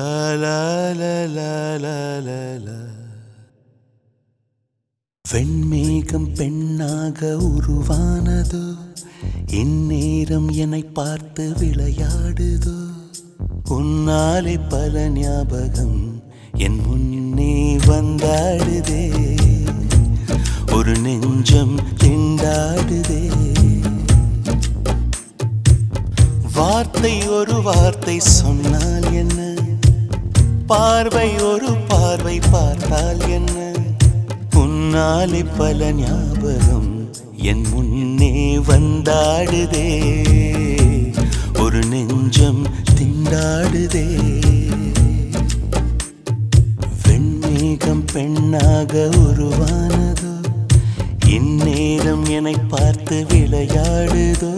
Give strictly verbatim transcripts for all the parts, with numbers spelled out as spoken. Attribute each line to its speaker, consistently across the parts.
Speaker 1: வெண்மேகம் பெண்ணாக உருவானதோ, இந்நேரம் என்னை பார்த்து விளையாடுதோ. உன்னாலே பல ஞாபகம் என் முன்னே வந்தாடுதே, ஒரு நெஞ்சம் திண்டாடுதே. வார்த்தை ஒரு வார்த்தை சொன்னால் என்ன, பார்வை ஒரு பார்வை பார்த்தால் என்ன. உன்னாலே பல ஞாபகம் என் முன்னே வந்தாடுதே, ஒரு நெஞ்சம் திண்டாடுதே. வெண்மேகம் பெண்ணாக உருவானதோ, இந்நேரம் என்னை பார்த்து விளையாடுதோ.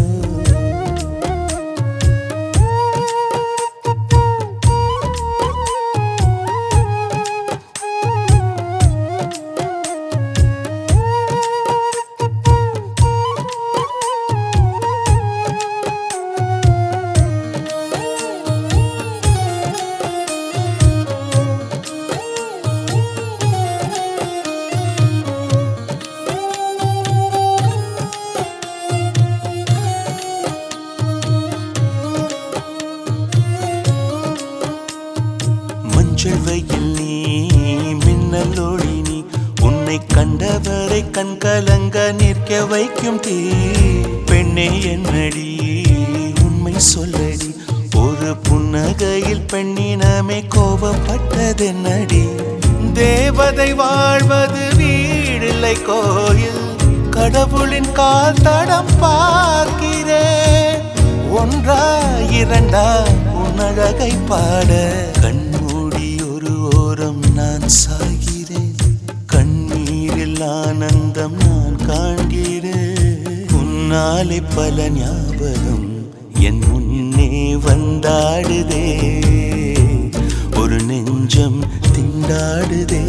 Speaker 1: வெயில் நீ மின்னல் ஒளி நீ, உன்னை கண்டவரை கண் கலங்க நிற்க வைக்கும் தீ. பெண்ணே என்னடி உண்மை சொல்லடி, ஒரு புன்னகையில் பெண்ணினமே கோபப்பட்டதென்னடி. தேவதை வாழ்வது வீடில்லை கோயில், கடவுளின் கால் தடம் பார்க்கிறேன். ஒன்றா இரண்டா உன்னழகை பாட கண்மூடி ஒரு ஓரம் நான் சாகிறேன். கண்ணீரில் ஆனந்தம் நான் காண்கிறேன். உன்னாலே பல ஞாபகம் என் முன்னே வந்தாடுதே, ஒரு நெஞ்சம் திண்டாடுதே.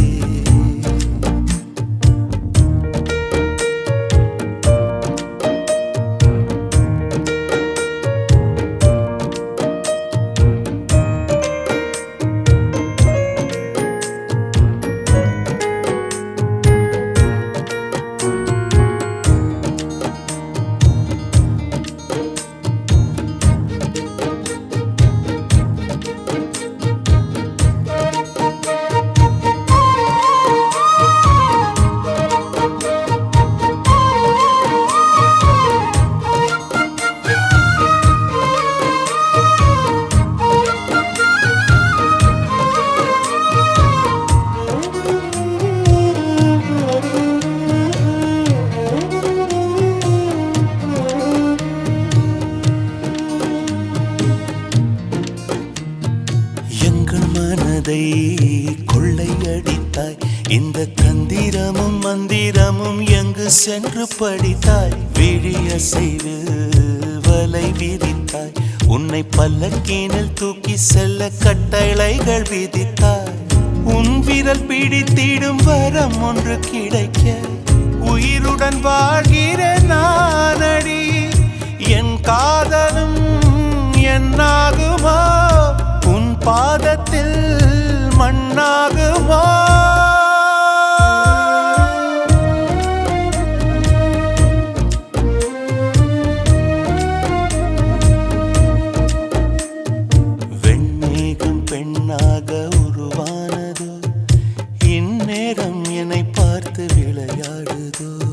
Speaker 1: மனதை கொள்ளையடித்தாய், இந்த தந்திரமும் மந்திரமும் எங்கு சென்று படித்தாய். விழிய செய்து வலை விதித்தாய், உன்னை பல்லக்கீனில் தூக்கி செல்ல கட்டளைகள் விதித்தாய். உன் விரல் பிடித்திடும் வரம் ஒன்று கிடைக்க உயிருடன் வாழ்கிற நானடி. என் காதலும் என்னாகுமோ, உன் பாதத்தில் மண்ணாகுமோ. வெண்மேகம் பெண்ணாக உருவானதோ, இந்நேரம் என்னை பார்த்து விளையாடுதோ.